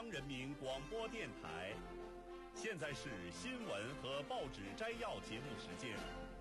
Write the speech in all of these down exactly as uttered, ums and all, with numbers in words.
央人民广播电台。现在是新闻和报纸摘要节目时间。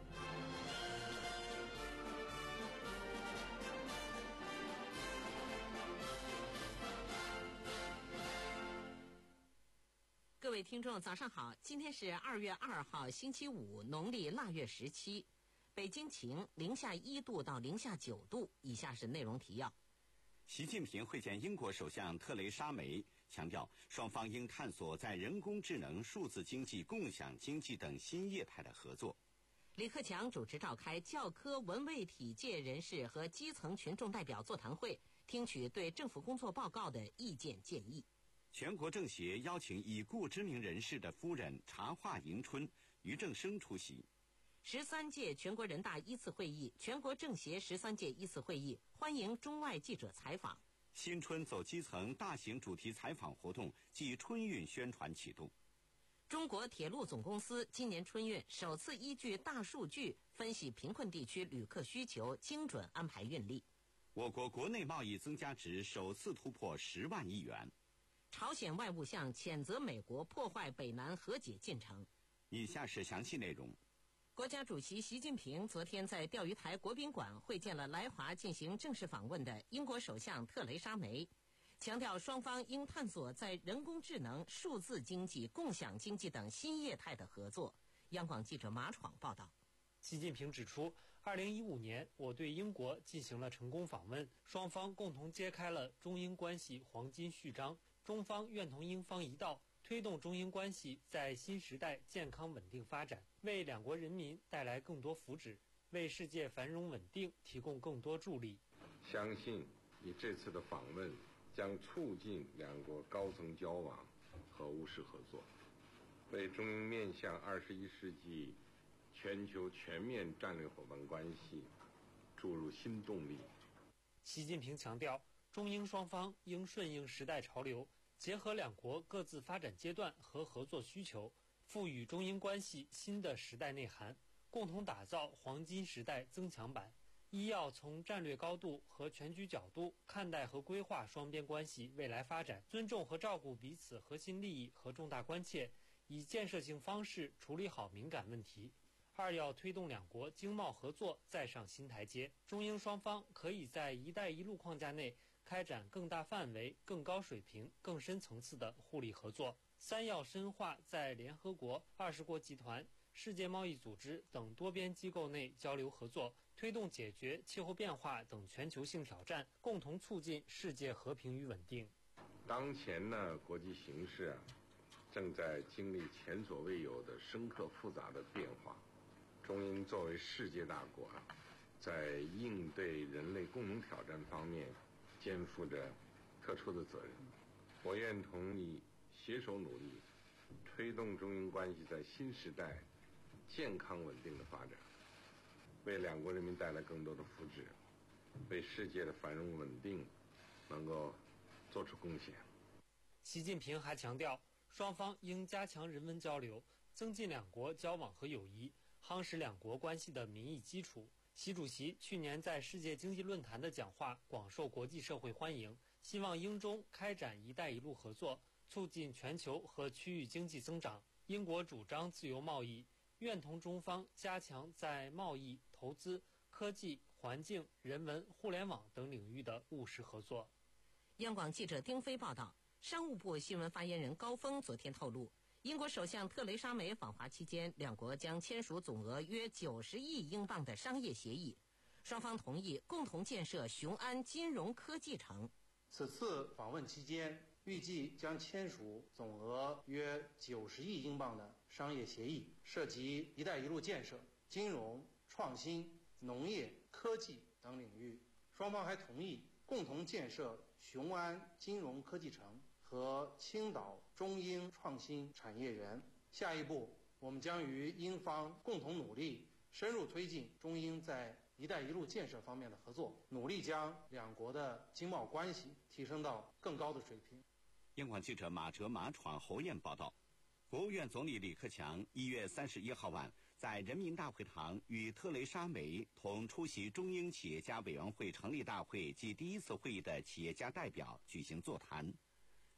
各位听众早上好，今天是二月二号星期五，农历腊月十七，北京晴，零下一度到零下九度。以下是内容提要。 习近平会见英国首相特蕾莎梅，强调双方应探索在人工智能、数字经济、共享经济等新业态的合作。 李克强主持召开教科文卫体界人士和基层群众代表座谈会，听取对政府工作报告的意见建议。 全国政协邀请已故知名人士的夫人茶话迎春，俞正声出席。 十三届全国人大一次会议、全国政协十三届一次会议欢迎中外记者采访。 新春走基层大型主题采访活动暨春运宣传启动。 中国铁路总公司今年春运首次依据大数据分析贫困地区旅客需求，精准安排运力。 我国国内贸易增加值首次突破十万亿元。 朝鲜外务相谴责美国破坏北南和解进程。 以下是详细内容。 国家主席习近平昨天在钓鱼台国宾馆会见了来华进行正式访问的英国首相特蕾莎梅，强调双方应探索在人工智能、数字经济、共享经济等新业态的合作。央广记者马闯报道。 习近平指出，二零一五年我对英国进行了成功访问，双方共同揭开了中英关系黄金序章。中方愿同英方一道，推动中英关系在新时代健康稳定发展，为两国人民带来更多福祉，为世界繁荣稳定提供更多助力。 相信你这次的访问将促进两国高层交往和务实合作，为中英面向二十一世纪全球全面战略伙伴关系注入新动力。 习近平强调，中英双方应顺应时代潮流，结合两国各自发展阶段和合作需求，赋予中英关系新的时代内涵，共同打造黄金时代增强版。一要从战略高度和全局角度看待和规划双边关系未来发展，尊重和照顾彼此核心利益和重大关切，以建设性方式处理好敏感问题。二要推动两国经贸合作再上新台阶，中英双方可以在“一带一路”框架内开展更大范围、更高水平、更深层次的互利合作。三要深化在联合国、二十国集团、世界贸易组织等多边机构内交流合作，推动解决气候变化等全球性挑战，共同促进世界和平与稳定。 当前呢，国际形势啊，正在经历前所未有的深刻复杂的变化。中英作为世界大国啊，在应对人类共同挑战方面肩负着特殊的责任。我愿同你携手努力，推动中英关系在新时代健康稳定的发展，为两国人民带来更多的福祉，为世界的繁荣稳定能够做出贡献。 习近平还强调，双方应加强人文交流，增进两国交往和友谊，夯实两国关系的民意基础。习主席去年在世界经济论坛的讲话广受国际社会欢迎，希望英中开展“一带一路”合作，促进全球和区域经济增长。英国主张自由贸易，愿同中方加强在贸易、投资、科技、环境、人文、互联网等领域的务实合作。 央广记者丁飞报道，商务部新闻发言人高峰昨天透露，英国首相特蕾莎梅访华期间，两国将签署总额约九十亿英镑的商业协议，双方同意共同建设雄安金融科技城。 此次访问期间，预计将签署总额约九十亿英镑的商业协议，涉及“一带一路”建设、金融、创新、农业、科技等领域。双方还同意共同建设雄安金融科技城和青岛中英创新产业园。下一步，我们将与英方共同努力，深入推进中英在“一带一路”建设方面的合作，努力将两国的经贸关系提升到更高的水平。 央广记者马哲、马闯、侯燕报道。国务院总理李克强一月三十一号晚在人民大会堂与特蕾莎梅同出席中英企业家委员会成立大会暨第一次会议的企业家代表举行座谈。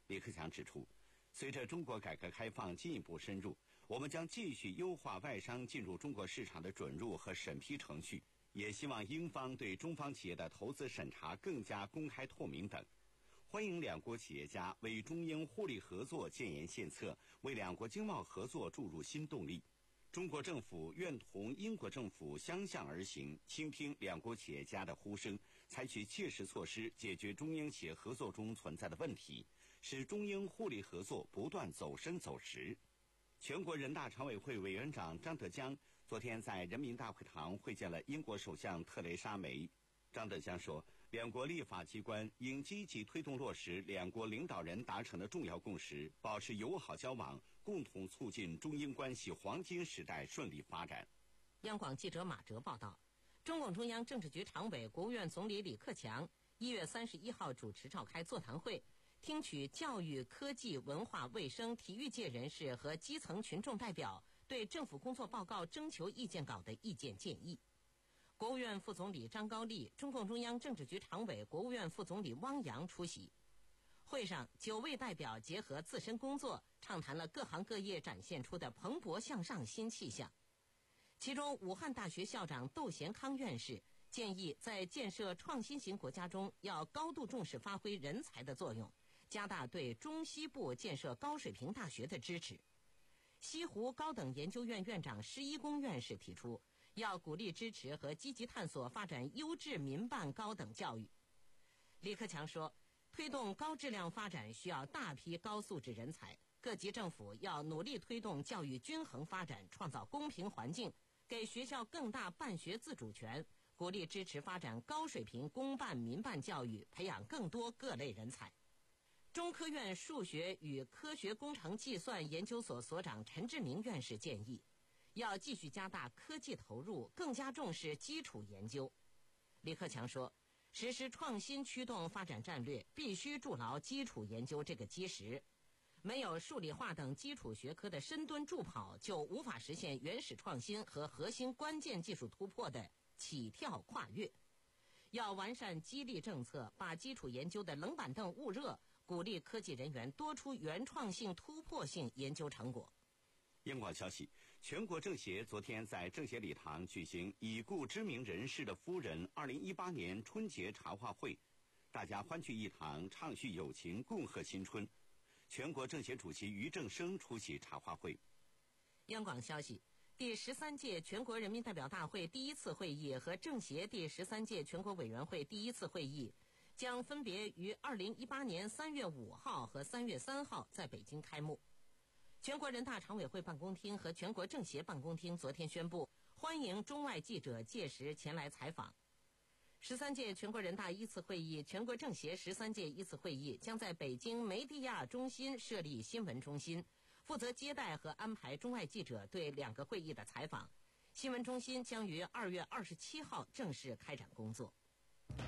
李克强指出，随着中国改革开放进一步深入，我们将继续优化外商进入中国市场的准入和审批程序，也希望英方对中方企业的投资审查更加公开透明等。欢迎两国企业家为中英互利合作建言献策，为两国经贸合作注入新动力。中国政府愿同英国政府相向而行，倾听两国企业家的呼声，采取切实措施解决中英企业合作中存在的问题，使中英互利合作不断走深走实。全国人大常委会委员长张德江昨天在人民大会堂会见了英国首相特蕾莎梅。张德江说，两国立法机关应积极推动落实两国领导人达成的重要共识，保持友好交往，共同促进中英关系黄金时代顺利发展。 央广记者马哲报道，中共中央政治局常委、国务院总理李克强一月三十一号主持召开座谈会，听取教育、科技、文化、卫生、体育界人士和基层群众代表对政府工作报告征求意见稿的意见建议。国务院副总理张高丽、中共中央政治局常委、国务院副总理汪洋出席。会上，九位代表结合自身工作，畅谈了各行各业展现出的蓬勃向上新气象。其中，武汉大学校长窦贤康院士建议，在建设创新型国家中，要高度重视发挥人才的作用，加大对中西部建设高水平大学的支持。西湖高等研究院院长施一公院士提出，要鼓励支持和积极探索发展优质民办高等教育。李克强说，推动高质量发展需要大批高素质人才，各级政府要努力推动教育均衡发展，创造公平环境，给学校更大办学自主权，鼓励支持发展高水平公办民办教育，培养更多各类人才。中科院数学与科学工程计算研究所所长陈志明院士建议，要继续加大科技投入，更加重视基础研究。李克强说，实施创新驱动发展战略，必须筑牢基础研究这个基石。没有数理化等基础学科的深蹲助跑，就无法实现原始创新和核心关键技术突破的起跳跨越。要完善激励政策，把基础研究的冷板凳捂热，鼓励科技人员多出原创性、突破性研究成果。 央广消息，全国政协昨天在政协礼堂举行已故知名人士的夫人二零一八年春节茶话会，大家欢聚一堂，畅叙友情，共贺新春。全国政协主席俞正声出席茶话会。 央广消息，第十三届全国人民代表大会第一次会议和政协第十三届全国委员会第一次会议将分别于二零一八年三月五号和三月三号在北京开幕。全国人大常委会办公厅和全国政协办公厅昨天宣布，欢迎中外记者届时前来采访。十三届全国人大一次会议、全国政协十三届一次会议将在北京梅地亚中心设立新闻中心，负责接待和安排中外记者对两个会议的采访。新闻中心将于二月二十七号正式开展工作。 您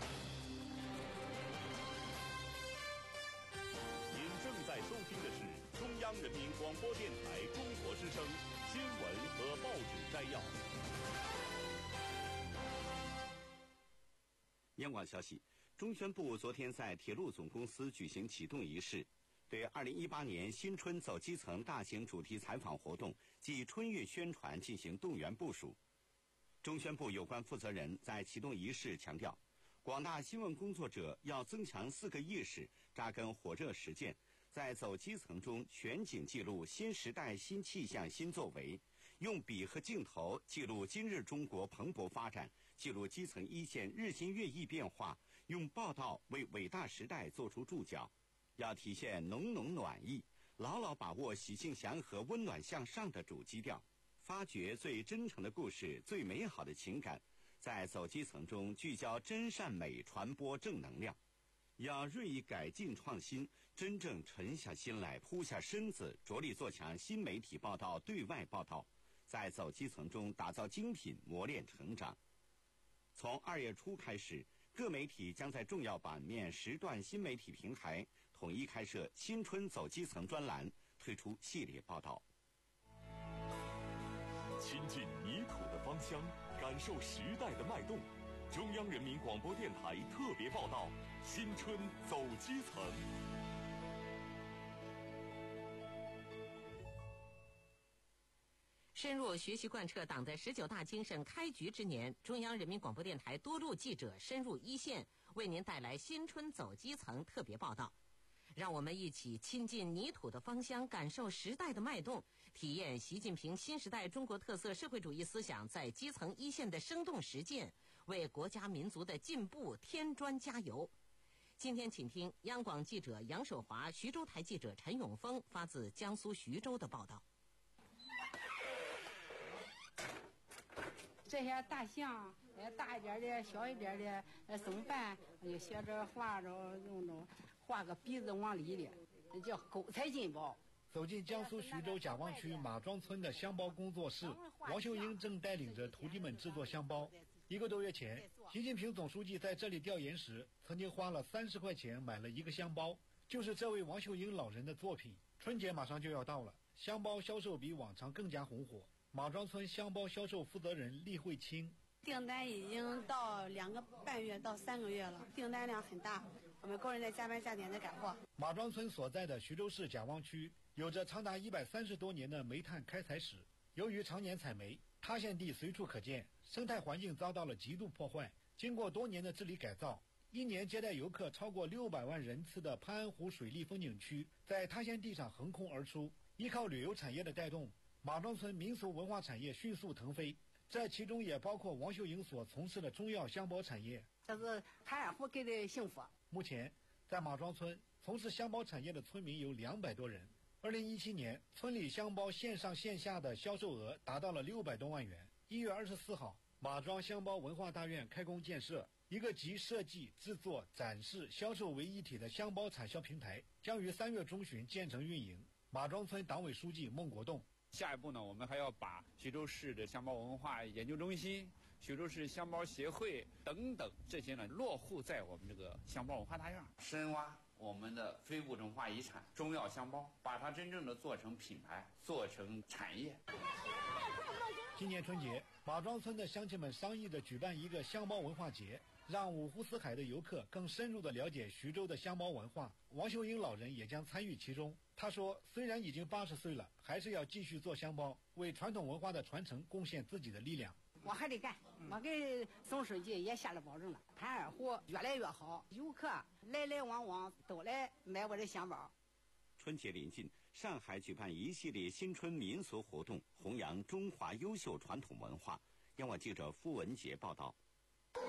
正在收听的是中央人民广播电台中国之声新闻和报纸摘要。 央广消息，中宣部昨天在铁路总公司举行启动仪式，对二零一八年新春走基层大型主题采访活动及春运宣传进行动员部署。中宣部有关负责人在启动仪式强调，广大新闻工作者要增强四个意识，扎根火热实践，在走基层中全景记录新时代新气象新作为，用笔和镜头记录今日中国蓬勃发展，记录基层一线日新月异变化，用报道为伟大时代做出注脚。要体现浓浓暖意，牢牢把握喜庆祥和、温暖向上的主基调，发掘最真诚的故事、最美好的情感，在走基层中聚焦真善美，传播正能量。要锐意改进创新，真正沉下心来，扑下身子，着力做强新媒体报道、对外报道，在走基层中打造精品，磨练成长。从二月初开始，各媒体将在重要版面时段新媒体平台统一开设新春走基层专栏，推出系列报道。 亲近泥土的芳香，感受时代的脉动。中央人民广播电台特别报道：新春走基层。 深入学习贯彻党的十九大精神开局之年，中央人民广播电台多路记者深入一线，为您带来新春走基层特别报道。让我们一起亲近泥土的芳香，感受时代的脉动，体验习近平新时代中国特色社会主义思想在基层一线的生动实践，为国家民族的进步添砖加油。今天请听央广记者杨守华、徐州台记者陈永峰发自江苏徐州的报道。 这些大象，呃，大一点的、小一点的，呃，松瓣，就学着画着，用着画个鼻子往里的，这叫狗才进宝。 走进江苏徐州贾望区马庄村的香包工作室，王秀英正带领着徒弟们制作香包。一个多月前，习近平总书记在这里调研时，曾经花了三十块钱买了一个香包，就是这位王秀英老人的作品。春节马上就要到了，香包销售比往常更加红火。马庄村香包销售负责人厉慧清， 订单已经到两个半月到三个月了，订单量很大，我们工人在加班加点的赶货。 马庄村所在的徐州市贾望区有着长达一百三十多年的煤炭开采史，由于常年采煤，塌陷地随处可见，生态环境遭到了极度破坏。经过多年的治理改造，一年接待游客超过六百万人次的潘安湖水利风景区在塌陷地上横空而出。依靠旅游产业的带动，马庄村民俗文化产业迅速腾飞，这其中也包括王秀英所从事的中药香包产业。 这是潘安湖给的幸福。 目前，在马庄村从事香包产业的村民有两百多人。二零一七年，村里香包线上线下的销售额达到了六百多万元。一月二十四号，马庄香包文化大院开工建设，一个集设计、制作、展示、销售为一体的香包产销平台，将于三月中旬建成运营。马庄村党委书记孟国栋。 下一步呢，我们还要把徐州市的香包文化研究中心、徐州市香包协会等等这些呢，落户在我们这个香包文化大院，深挖我们的非物质文化遗产中药香包，把它真正的做成品牌，做成产业。 今年春节，马庄村的乡亲们商议着举办一个香包文化节，让五湖四海的游客更深入地了解徐州的香包文化。王秀英老人也将参与其中。他说，虽然已经八十岁了，还是要继续做香包，为传统文化的传承贡献自己的力量。 我还得干，我给总书记也下了保证了，潘二湖越来越好，游客来来往往都来买我的香包。 春节临近，上海举办一系列新春民俗活动，弘扬中华优秀传统文化。央广记者付文杰报道。 很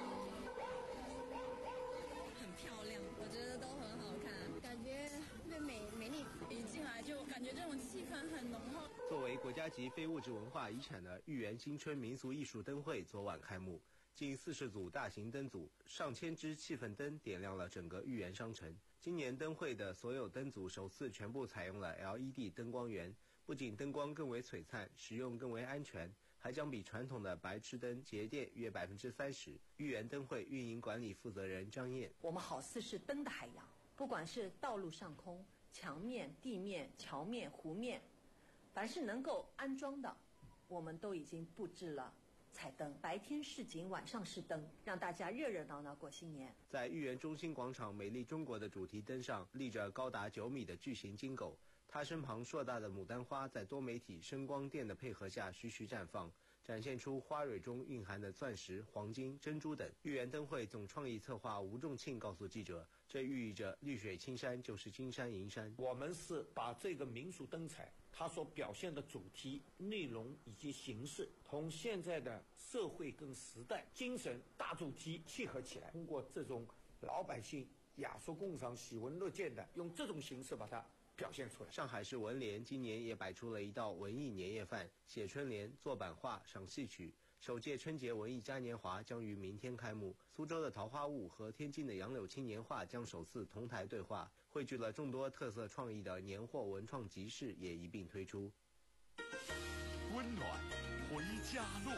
漂亮，我觉得都很好看，感觉特别美美丽。一进来就感觉这种气氛很浓厚。 作为国家级非物质文化遗产的豫园新春民俗艺术灯会昨晚开幕，近四十组大型灯组、上千支气氛灯点亮了整个豫园商城。今年灯会的所有灯组首次全部采用了 L E D 灯光源，不仅灯光更为璀璨，使用更为安全，还将比传统的白炽灯节电约百分之三十。豫园灯会运营管理负责人张燕： 我们好似是灯的海洋，不管是道路上空、墙面、地面、桥面、湖面，凡是能够安装的，我们都已经布置了彩灯，白天是景，晚上是灯，让大家热热闹闹过新年。 在豫园中心广场美丽中国的主题灯上立着高达九米的巨型金狗，它身旁硕大的牡丹花在多媒体声光电的配合下徐徐绽放，展现出花蕊中蕴含的钻石、黄金、珍珠等。豫园灯会总创意策划吴仲庆告诉记者，这寓意着绿水青山就是金山银山。 我们是把这个民俗灯彩它所表现的主题、内容以及形式，同现在的社会跟时代精神大主题契合起来，通过这种老百姓雅俗共赏、喜闻乐见的，用这种形式把它表现出来。 上海市文联今年也摆出了一道文艺年夜饭，写春联、做版画、赏戏曲。首届春节文艺嘉年华将于明天开幕，苏州的桃花坞和天津的杨柳青年画将首次同台对话，汇聚了众多特色创意的年货文创集市也一并推出。 温暖回家路。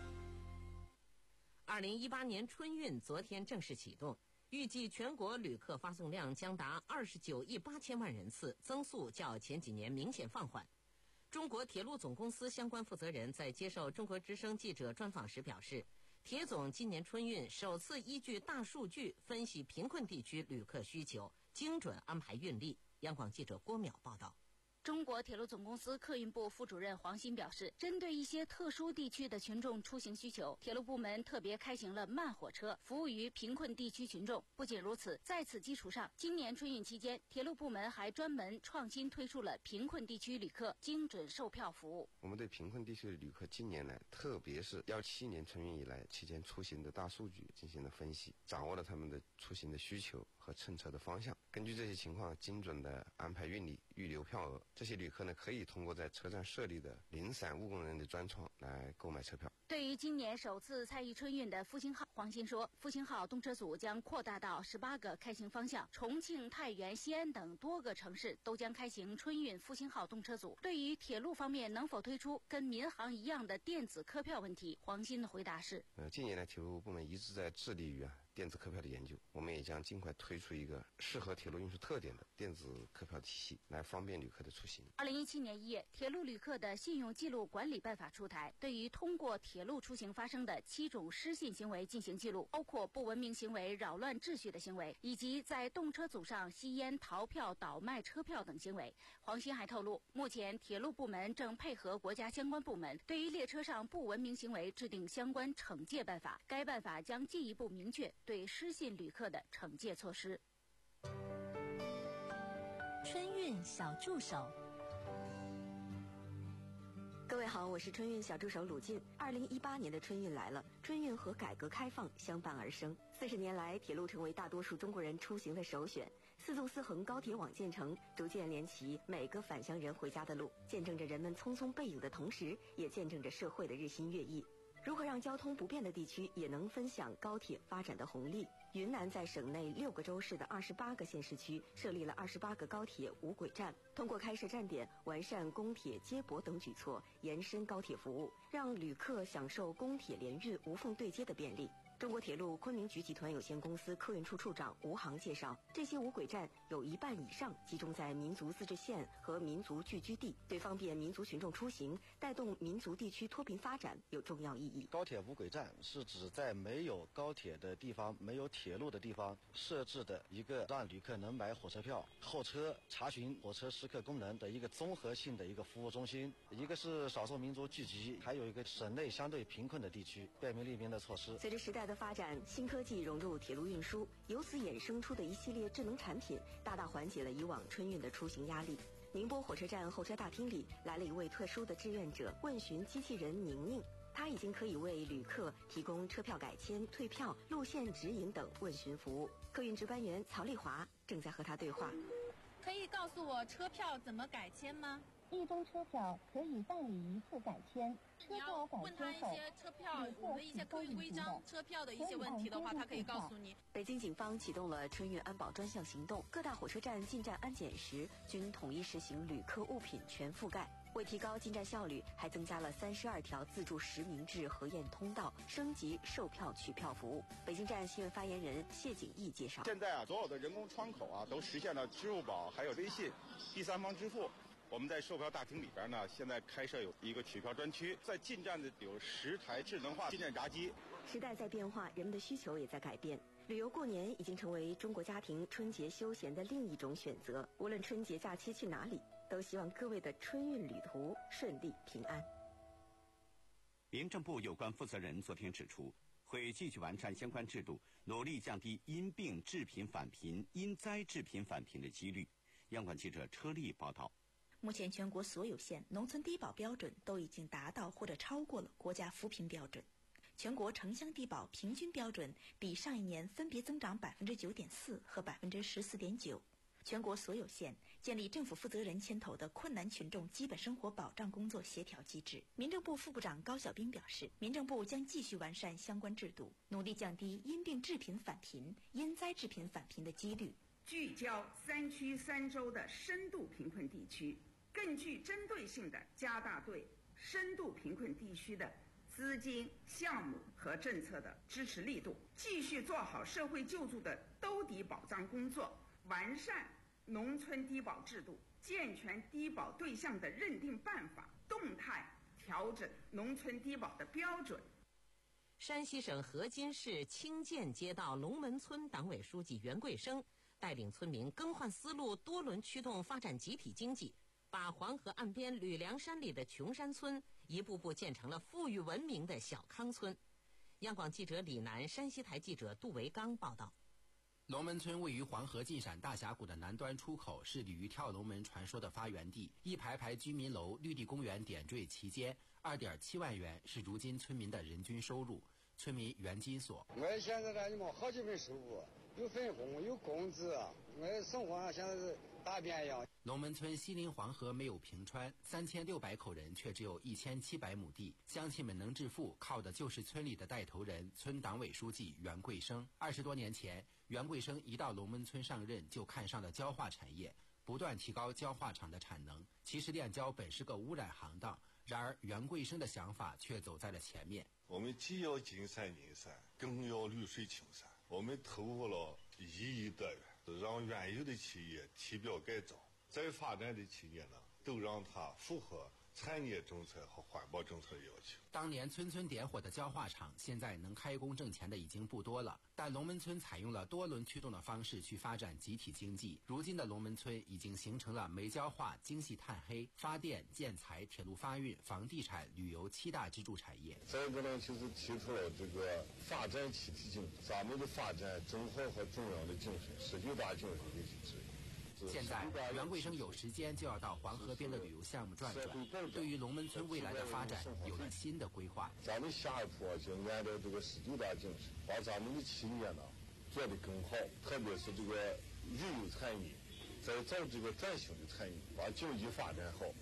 二零一八年春运昨天正式启动，预计全国旅客发送量将达二十九亿八千万人次，增速较前几年明显放缓。中国铁路总公司相关负责人在接受中国之声记者专访时表示，铁总今年春运首次依据大数据分析贫困地区旅客需求，精准安排运力。央广记者郭淼报道。 中国铁路总公司客运部副主任黄鑫表示，针对一些特殊地区的群众出行需求，铁路部门特别开行了慢火车，服务于贫困地区群众。不仅如此，在此基础上，今年春运期间，铁路部门还专门创新推出了贫困地区旅客精准售票服务。 我们对贫困地区的旅客近年来，特别是幺七年春运以来期间出行的大数据进行了分析，掌握了他们的出行的需求和乘车的方向，根据这些情况精准地安排运力、预留票额。这些旅客呢，可以通过在车站设立的零散务工人的专窗来购买车票。 对于今年首次参与春运的复兴号，黄鑫说，复兴号动车组将扩大到十八个开行方向，重庆、太原、西安等多个城市都将开行春运复兴号动车组。对于铁路方面能否推出跟民航一样的电子客票问题，黄鑫的回答是： 呃，近年来铁路部门一直在致力于啊电子客票的研究，我们也将尽快推出一个适合铁路运输特点的电子客票体系，来方便旅客的出行。 二零一七年一月，铁路旅客的信用记录管理办法出台，对于通过铁路出行发生的七种失信行为进行记录，包括不文明行为、扰乱秩序的行为，以及在动车组上吸烟、逃票、倒卖车票等行为。黄鑫还透露，目前铁路部门正配合国家相关部门，对于列车上不文明行为制定相关惩戒办法，该办法将进一步明确对失信旅客的惩戒措施。 春运小助手。 各位好，我是春运小助手鲁静。二零一八年的春运来了，春运和改革开放相伴而生。四十年来，铁路成为大多数中国人出行的首选。四纵四横高铁网建成，逐渐连起每个返乡人回家的路，见证着人们匆匆背影的同时，也见证着社会的日新月异。如何让交通不便的地区也能分享高铁发展的红利？云南在省内六个州市的二十八个县市区设立了二十八个高铁无轨站，通过开设站点、完善公铁接驳等举措，延伸高铁服务，让旅客享受公铁联运无缝对接的便利。中国铁路昆明局集团有限公司客运处处长吴航介绍，这些无轨站有一半以上集中在民族自治县和民族聚居地，对方便民族群众出行、带动民族地区脱贫发展有重要意义。 高铁无轨站是指在没有高铁的地方、没有铁路的地方设置的一个让旅客能买火车票、候车、查询火车时刻功能的一个综合性的一个服务中心。一个是少数民族聚集，还有一个省内相对贫困的地区，便民利民的措施。 随着时代的发展，新科技融入铁路运输，由此衍生出的一系列智能产品，大大缓解了以往春运的出行压力。宁波火车站候车大厅里来了一位特殊的志愿者问询机器人宁宁，他已经可以为旅客提供车票改签、退票、路线指引等问询服务。客运值班员曹丽华正在和他对话。 可以告诉我车票怎么改签吗？ 一张车票可以办理一次改签。 你要问他一些车票的一些客运规章、车票的一些问题的话，他可以告诉你。 北京警方启动了春运安保专项行动，各大火车站进站安检时均统一实行旅客物品全覆盖。为提高进站效率，还增加了三十二条自助实名制核验通道，升级售票取票服务。北京站新闻发言人谢景义介绍， 现在啊，所有的人工窗口啊都实现了支付宝还有微信第三方支付。我们在售票大厅里边呢，现在开设有一个取票专区，在进站的有十台智能化进站闸机。 时代在变化，人们的需求也在改变。旅游过年已经成为中国家庭春节休闲的另一种选择。无论春节假期去哪里，都希望各位的春运旅途顺利平安。 民政部有关负责人昨天指出，会继续完善相关制度，努力降低因病致贫返贫、因灾致贫返贫的几率。央广记者车丽报道。 目前全国所有县农村低保标准都已经达到或者超过了国家扶贫标准，全国城乡低保平均标准比上一年分别增长百分之九点四和百分之十四点九。全国所有县建立政府负责人牵头的困难群众基本生活保障工作协调机制。民政部副部长高晓兵表示，民政部将继续完善相关制度，努力降低因病致贫返贫、因灾致贫返贫的几率， 聚焦三区三州的深度贫困地区，更具针对性地加大对深度贫困地区的资金、项目和政策的支持力度，继续做好社会救助的兜底保障工作，完善农村低保制度，健全低保对象的认定办法，动态调整农村低保的标准。 山西省河津市清涧街道龙门村党委书记袁贵生带领村民更换思路，多轮驱动发展集体经济。 把黄河岸边吕梁山里的穷山村一步步建成了富裕文明的小康村。央广记者李楠、山西台记者杜维刚报道。 龙门村位于黄河进陕大峡谷的南端出口，是鲤鱼跳龙门传说的发源地。一排排居民楼、绿地公园点缀其间，二点七万元是如今村民的人均收入。村民袁金锁： 我现在呢，你们好几份收入，有分红，有工资，我生活上现在是大变样。 龙门村西临黄河，没有平川，三千六百口人却只有一千七百亩地。乡亲们能致富，靠的就是村里的带头人，村党委书记袁贵生。二十多年前，袁贵生一到龙门村上任，就看上了焦化产业，不断提高焦化厂的产能。其实炼焦本是个污染行当，然而袁贵生的想法却走在了前面。 我们既要金山银山，更要绿水青山。我们投入了一亿多元，让原有的企业提标改造，再发展的企业呢，都让它符合产业政策和环保政策的要求。 当年村村点火的焦化厂，现在能开工挣钱的已经不多了。但龙门村采用了多轮驱动的方式去发展集体经济。如今的龙门村已经形成了煤焦化、精细炭黑、发电、建材、铁路发运、房地产、旅游七大支柱产业。 再一个呢，就是提出了这个发展集体经济。咱们的发展，中华和中央的精神是六大精神的之一。 现在袁贵生有时间就要到黄河边的旅游项目转转，对于龙门村未来的发展有了新的规划。 咱们下一步就按照这个十九大精神，把咱们的企业呢做得更好，特别是这个旅游产业，再造这个转型的产业，把经济发展好。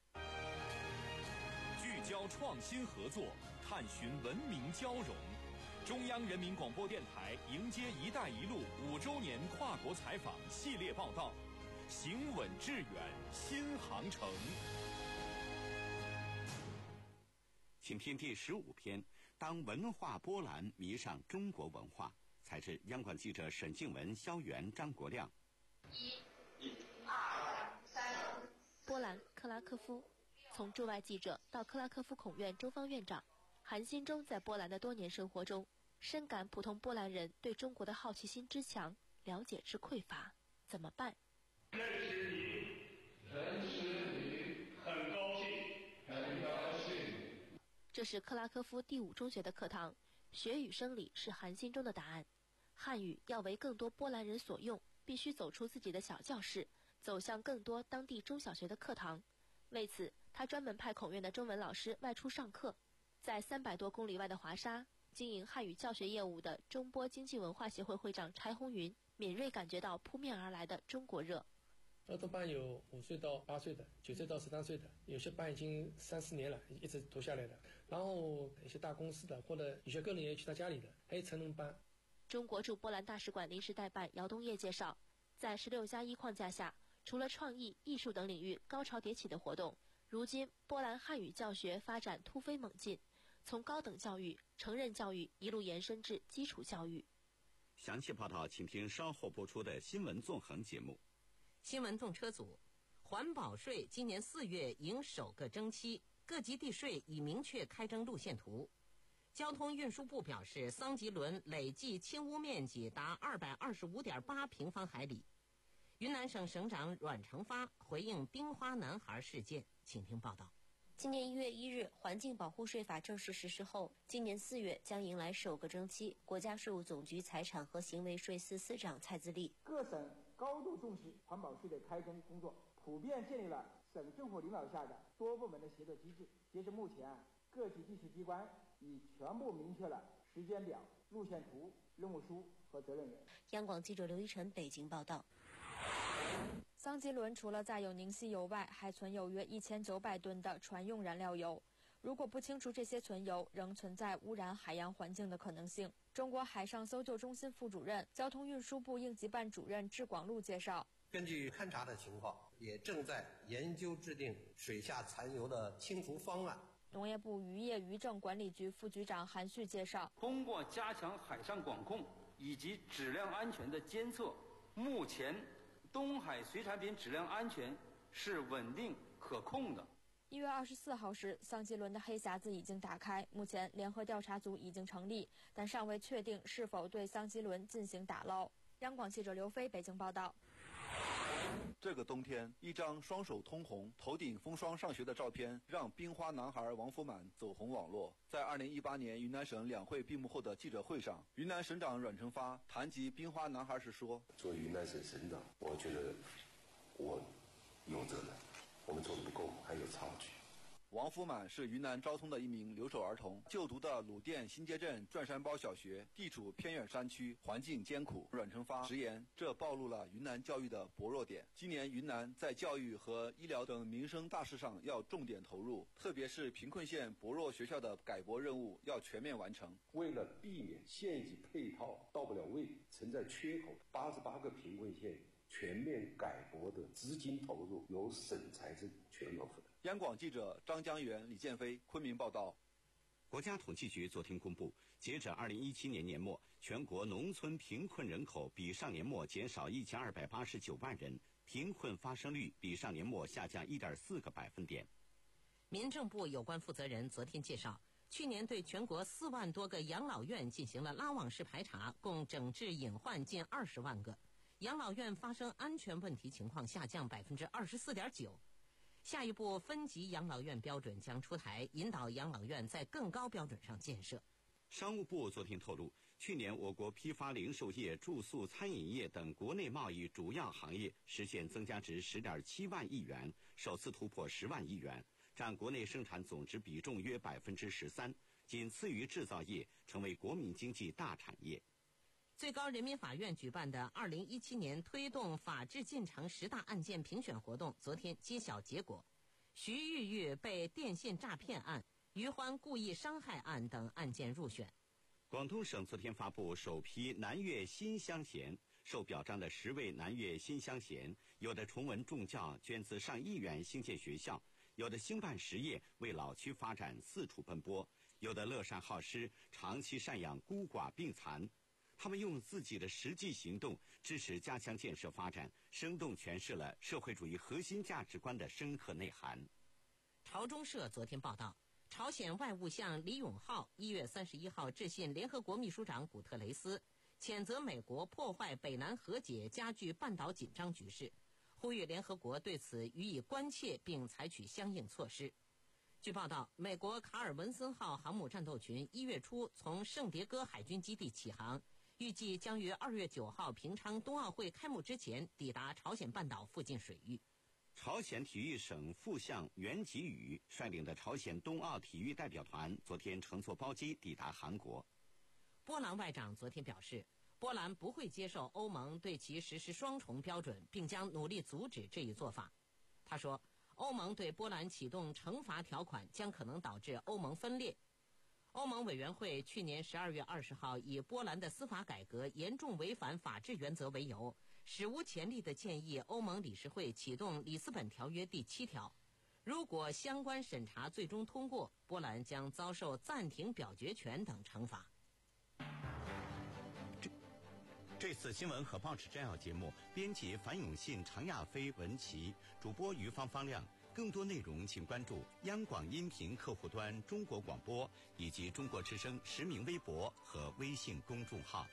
聚焦创新合作，探寻文明交融。中央人民广播电台迎接“一带一路”五周年跨国采访系列报道，行稳致远新航程。 请听第十五篇：当文化波澜迷上中国文化。采自央广记者沈静文、肖元、张国亮。 一、二、三。 波兰克拉科夫，从驻外记者到克拉科夫孔院中方院长，韩新忠在波兰的多年生活中，深感普通波兰人对中国的好奇心之强，了解之匮乏，怎么办？ 认识你，认识你，很高兴，很高兴。 这是克拉科夫第五中学的课堂，学语生理是韩新忠的答案。汉语要为更多波兰人所用，必须走出自己的小教室，走向更多当地中小学的课堂。为此，他专门派孔院的中文老师外出上课。在三百多公里外的华沙，经营汉语教学业务的中波经济文化协会会长柴红云敏锐感觉到扑面而来的中国热。 儿童班有五岁到八岁的，九岁到十三岁的，有些班已经三四年了，一直读下来的。然后一些大公司的，或者有些个人也去他家里的，还有成人班。 中国驻波兰大使馆临时代办姚东业介绍，在十六加一框架下，除了创意、艺术等领域高潮迭起的活动，如今波兰汉语教学发展突飞猛进，从高等教育、成人教育一路延伸至基础教育。 详细报道，请听稍后播出的新闻纵横节目。 新闻动车组，环保税今年四月迎首个征期，各级地税已明确开征路线图。交通运输部表示，桑吉仑累计清污面积达二百二十五点八平方海里。云南省省长阮成发回应冰花男孩事件，请听报道。 今年一月一日，环境保护税法正式实施后，今年四月将迎来首个征期。国家税务总局财产和行为税司司长蔡自立， 各省高度重视环保税的开征工作，普遍建立了省政府领导下的多部门的协作机制。截至目前，各级地税机关已全部明确了时间表、路线图、任务书和责任人。 央广记者刘一晨北京报道。 桑吉仑除了载有宁烯油外，还存有约一千九百吨的船用燃料油。如果不清除这些存油，仍存在污染海洋环境的可能性。中国海上搜救中心副主任、交通运输部应急办主任质广禄介绍， 根据勘查的情况，也正在研究制定水下残油的清除方案。 农业部渔业渔政管理局副局长韩旭介绍， 通过加强海上管控以及质量安全的监测，目前东海水产品质量安全是稳定可控的。 一月二十四号时，桑吉仑的黑匣子已经打开，目前联合调查组已经成立，但尚未确定是否对桑吉仑进行打捞。央广记者刘飞北京报道。 这个冬天，一张双手通红、头顶风霜上学的照片，让冰花男孩王福满走红网络。在二零一八年云南省两会闭幕后的记者会上，云南省长阮成发谈及冰花男孩时说：“ 作为云南省省长，我觉得我有责任，我们做的不够，还有差距。” 王福满是云南昭通的一名留守儿童，就读的鲁甸新街镇转山包小学，地处偏远山区，环境艰苦。阮成发直言，这暴露了云南教育的薄弱点。今年云南在教育和医疗等民生大事上要重点投入，特别是贫困县薄弱学校的改革任务要全面完成。 为了避免县级配套到不了位，存在缺口，八十八个贫困县全面改革的资金投入由省财政全额负担。 央广记者张江源、李建飞昆明报道。 国家统计局昨天公布，截止二零一七年年末，全国农村贫困人口比上年末减少一千二百八十九万人，贫困发生率比上年末下降一点四个百分点。 民政部有关负责人昨天介绍，去年对全国四万多个养老院进行了拉网式排查，共整治隐患近二十万个，养老院发生安全问题情况下降百分之二十四点九。下一步分级养老院标准将出台，引导养老院在更高标准上建设。 商务部昨天透露，去年我国批发零售业、住宿、餐饮业等国内贸易主要行业实现增加值十点七万亿元，首次突破十万亿元，占国内生产总值比重约百分之十三，仅次于制造业，成为国民经济大产业。 最高人民法院举办的二零一七年推动法治进程十大案件评选活动昨天揭晓结果，徐玉玉被电信诈骗案、于欢故意伤害案等案件入选。 广东省昨天发布首批南粤新乡贤，受表彰的十位南粤新乡贤，有的崇文重教，捐资上亿元兴建学校；有的兴办实业，为老区发展四处奔波；有的乐善好施，长期赡养孤寡病残。他们用自己的实际行动支持家乡建设发展，生动诠释了社会主义核心价值观的深刻内涵。 朝中社昨天报道，朝鲜外务相李永浩一月三十一号致信联合国秘书长古特雷斯，谴责美国破坏北南和解，加剧半岛紧张局势，呼吁联合国对此予以关切并采取相应措施。据报道，美国卡尔文森号航母战斗群一月初从圣迭戈海军基地起航，预计将于二月九号平昌冬奥会开幕之前抵达朝鲜半岛附近水域。 朝鲜体育省副相袁吉宇率领的朝鲜冬奥体育代表团昨天乘坐包机抵达韩国。 波兰外长昨天表示，波兰不会接受欧盟对其实施双重标准，并将努力阻止这一做法。他说，欧盟对波兰启动惩罚条款将可能导致欧盟分裂。欧盟委员会去年十二月二十号以波兰的司法改革严重违反法治原则为由，史无前例地建议欧盟理事会启动里斯本条约第七条。如果相关审查最终通过，波兰将遭受暂停表决权等惩罚。 这这次新闻和报纸摘要节目，编辑樊永信、常亚飞、文琪，主播于芳芳亮。更多内容请关注央广音频客户端中国广播以及中国之声实名微博和微信公众号。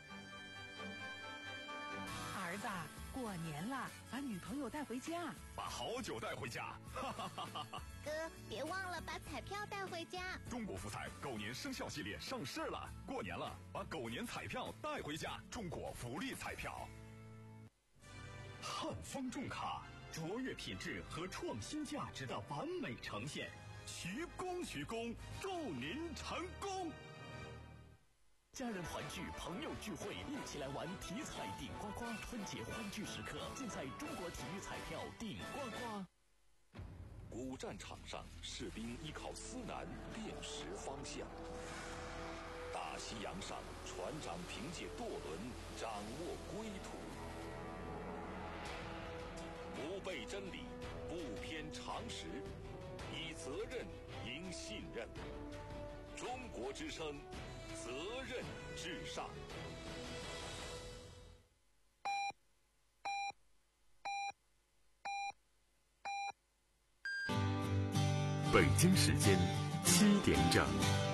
儿子，过年了，把女朋友带回家， 把好酒带回家，哈哈哈哈哈！ 哥，别忘了把彩票带回家。 中国福彩狗年生肖系列上市了，过年了，把狗年彩票带回家。中国福利彩票， 汉方重卡。卓越品质和创新价值的完美呈现， 徐工徐工，祝您成功！ 家人团聚，朋友聚会，一起来玩体彩顶呱呱！春节欢聚时刻，尽在中国体育彩票顶呱呱。 古战场上，士兵依靠思南辨识方向；大西洋上，船长凭借舵轮掌握归途。不背真理，不偏常识，以责任赢信任。中国之声，责任至上。 北京时间七点整。